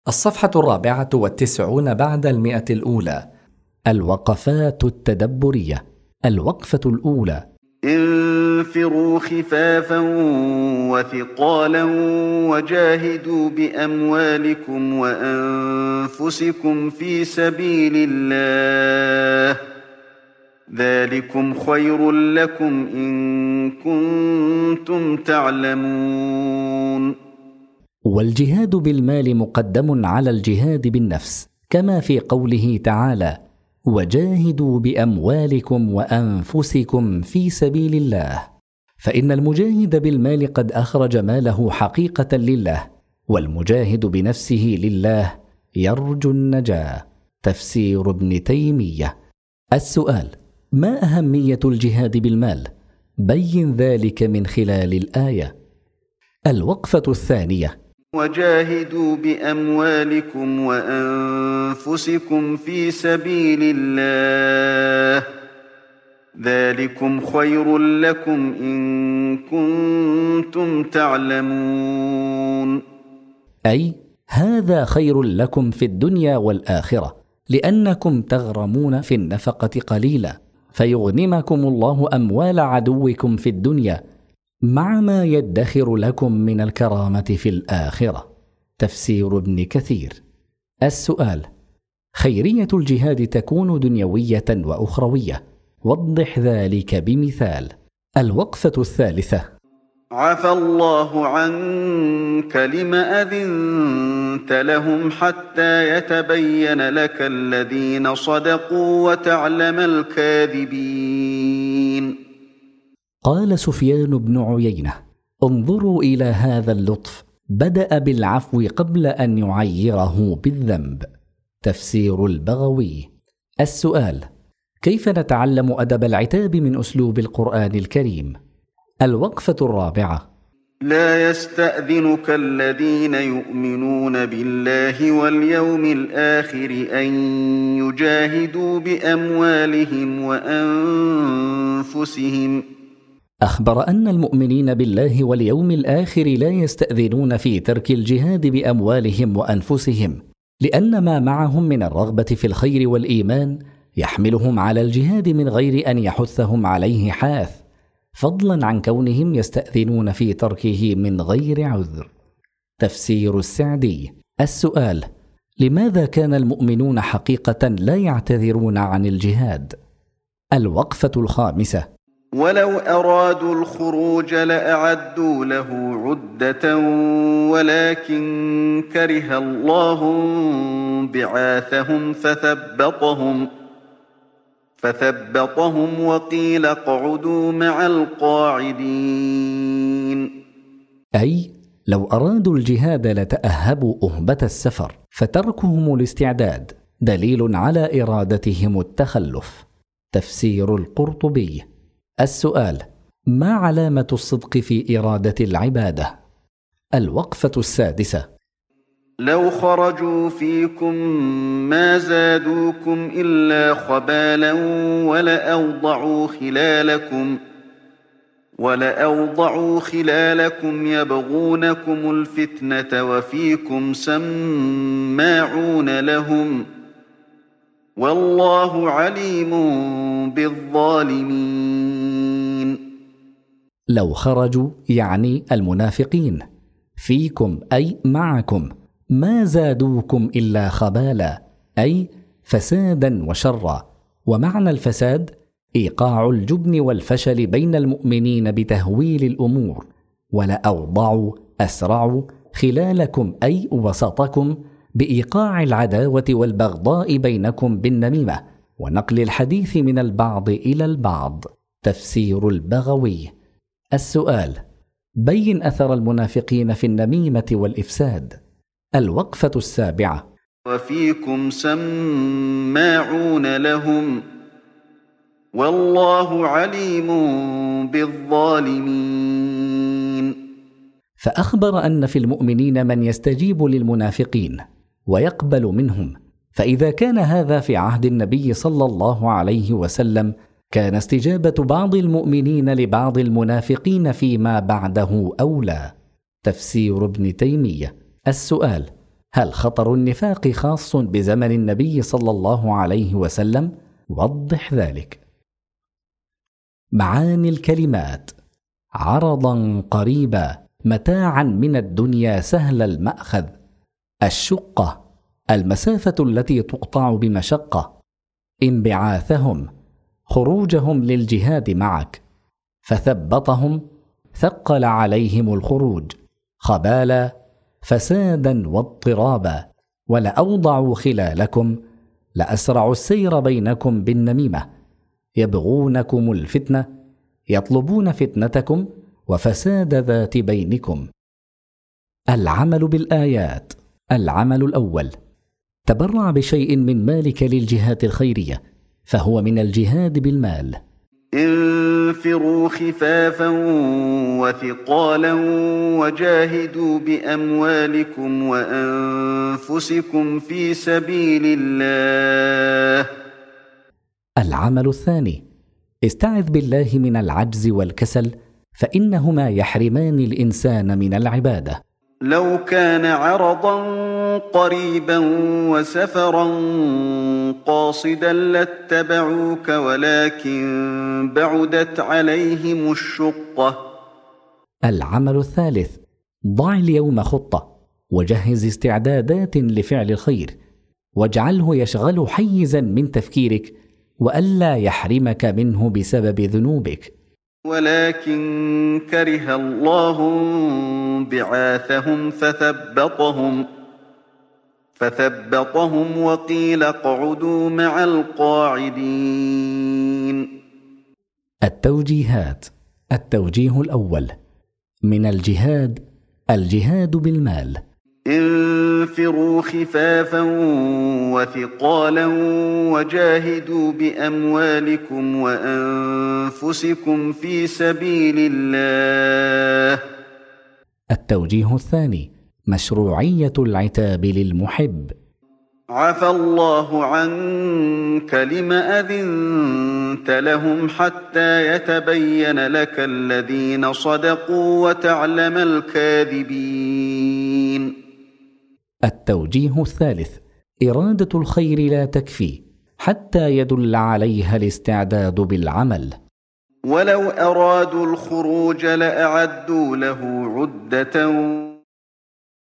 الصفحة 94 بعد 100. الوقفات التدبرية. الوقفة الأولى: انفروا خفافا وثقالا وجاهدوا بأموالكم وأنفسكم في سبيل الله، ذلكم خير لكم إن كنتم تعلمون. والجهاد بالمال مقدم على الجهاد بالنفس، كما في قوله تعالى: وجاهدوا بأموالكم وأنفسكم في سبيل الله، فإن المجاهد بالمال قد أخرج ماله حقيقة لله، والمجاهد بنفسه لله يرجو النجاة. تفسير ابن تيمية. السؤال: ما أهمية الجهاد بالمال؟ بين ذلك من خلال الآية. الوقفة الثانية: وجاهدوا بأموالكم وأنفسكم في سبيل الله، ذلكم خير لكم إن كنتم تعلمون. أي هذا خير لكم في الدنيا والآخرة، لأنكم تغرمون في النفقة قليلا، فيغنمكم الله أموال عدوكم في الدنيا مع ما يدخر لكم من الكرامة في الآخرة. تفسير ابن كثير. السؤال: خيرية الجهاد تكون دنيوية وأخروية، وضح ذلك بمثال. الوقفة الثالثة: عفى الله عنك لم أذنت لهم حتى يتبين لك الذين صدقوا وتعلم الكاذبين. قال سفيان بن عيينة: انظروا إلى هذا اللطف، بدأ بالعفو قبل أن يعيره بالذنب. تفسير البغوي. السؤال: كيف نتعلم أدب العتاب من أسلوب القرآن الكريم؟ الوقفة الرابعة: لا يستأذنك الذين يؤمنون بالله واليوم الآخر أن يجاهدوا بأموالهم وأنفسهم. أخبر أن المؤمنين بالله واليوم الآخر لا يستأذنون في ترك الجهاد بأموالهم وأنفسهم، لأن ما معهم من الرغبة في الخير والإيمان يحملهم على الجهاد من غير أن يحثهم عليه حاث، فضلا عن كونهم يستأذنون في تركه من غير عذر. تفسير السعدي. السؤال: لماذا كان المؤمنون حقيقة لا يعتذرون عن الجهاد؟ الوقفة الخامسة: ولو أرادوا الخروج لأعدوا له عدة ولكن كره الله بعاثهم فثبطهم وقيل اقعدوا مع القاعدين. أي لو أرادوا الجهاد لتأهبوا أهبة السفر، فتركهم الاستعداد دليل على إرادتهم التخلف. تفسير القرطبي. السؤال: ما علامة الصدق في إرادة العبادة؟ الوقفة السادسة: لو خرجوا فيكم ما زادوكم إلا خبالا ولأوضعوا خلالكم يبغونكم الفتنة وفيكم سماعون لهم، والله عليم بالظالمين. لو خرجوا يعني المنافقين، فيكم أي معكم، ما زادوكم إلا خبالا أي فسادا وشرا، ومعنى الفساد إيقاع الجبن والفشل بين المؤمنين بتهويل الأمور. ولأوضعوا أسرعوا خلالكم أي وسطكم بإيقاع العداوة والبغضاء بينكم بالنميمة ونقل الحديث من البعض إلى البعض. تفسير البغوي. السؤال: بين أثر المنافقين في النميمة والإفساد. الوقفة السابعة: وفيكم سماعون لهم، والله عليم بالظالمين. فأخبر أن في المؤمنين من يستجيب للمنافقين ويقبل منهم، فإذا كان هذا في عهد النبي صلى الله عليه وسلم، كان استجابة بعض المؤمنين لبعض المنافقين فيما بعده أولى. تفسير ابن تيمية. السؤال: هل خطر النفاق خاص بزمن النبي صلى الله عليه وسلم؟ وضح ذلك. معاني الكلمات: عرضا قريبا، متاعا من الدنيا سهل المأخذ. الشقة: المسافة التي تقطع بمشقة. انبعاثهم: خروجهم للجهاد معك. فثبطهم: ثقل عليهم الخروج. خبالا: فسادا واضطرابا. ولأوضعوا خلالكم، لأسرعوا السير بينكم بالنميمة. يبغونكم الفتنة، يطلبون فتنتكم وفساد ذات بينكم. العمل بالآيات. العمل الأول: تبرع بشيء من مالك للجهات الخيرية، فهو من الجهاد بالمال. انفروا خفافا وثقالا وجاهدوا بأموالكم وأنفسكم في سبيل الله. العمل الثاني: استعذ بالله من العجز والكسل، فإنهما يحرمان الإنسان من العبادة. لو كان عرضا قريبا وسفرا قاصدا لاتبعوك ولكن بعدت عليهم الشقة. العمل الثالث: ضع اليوم خطة، وجهز استعدادات لفعل الخير، واجعله يشغل حيزا من تفكيرك، وألا يحرمك منه بسبب ذنوبك. ولكن كره الله بعاثهم فثبطهم وقيل اقعدوا مع القاعدين. التوجيهات. التوجيه الأول: من الجهاد: الجهاد بالمال. انفروا خفافا وثقالا وجاهدوا بأموالكم وأنفسكم في سبيل الله. التوجيه الثاني: مشروعية العتاب للمحب. عفى الله عنك لم أذنت لهم حتى يتبين لك الذين صدقوا وتعلم الكاذبين. التوجيه الثالث: إرادة الخير لا تكفي حتى يدل عليها الاستعداد بالعمل. ولو أرادوا الخروج لأعدوا له عدة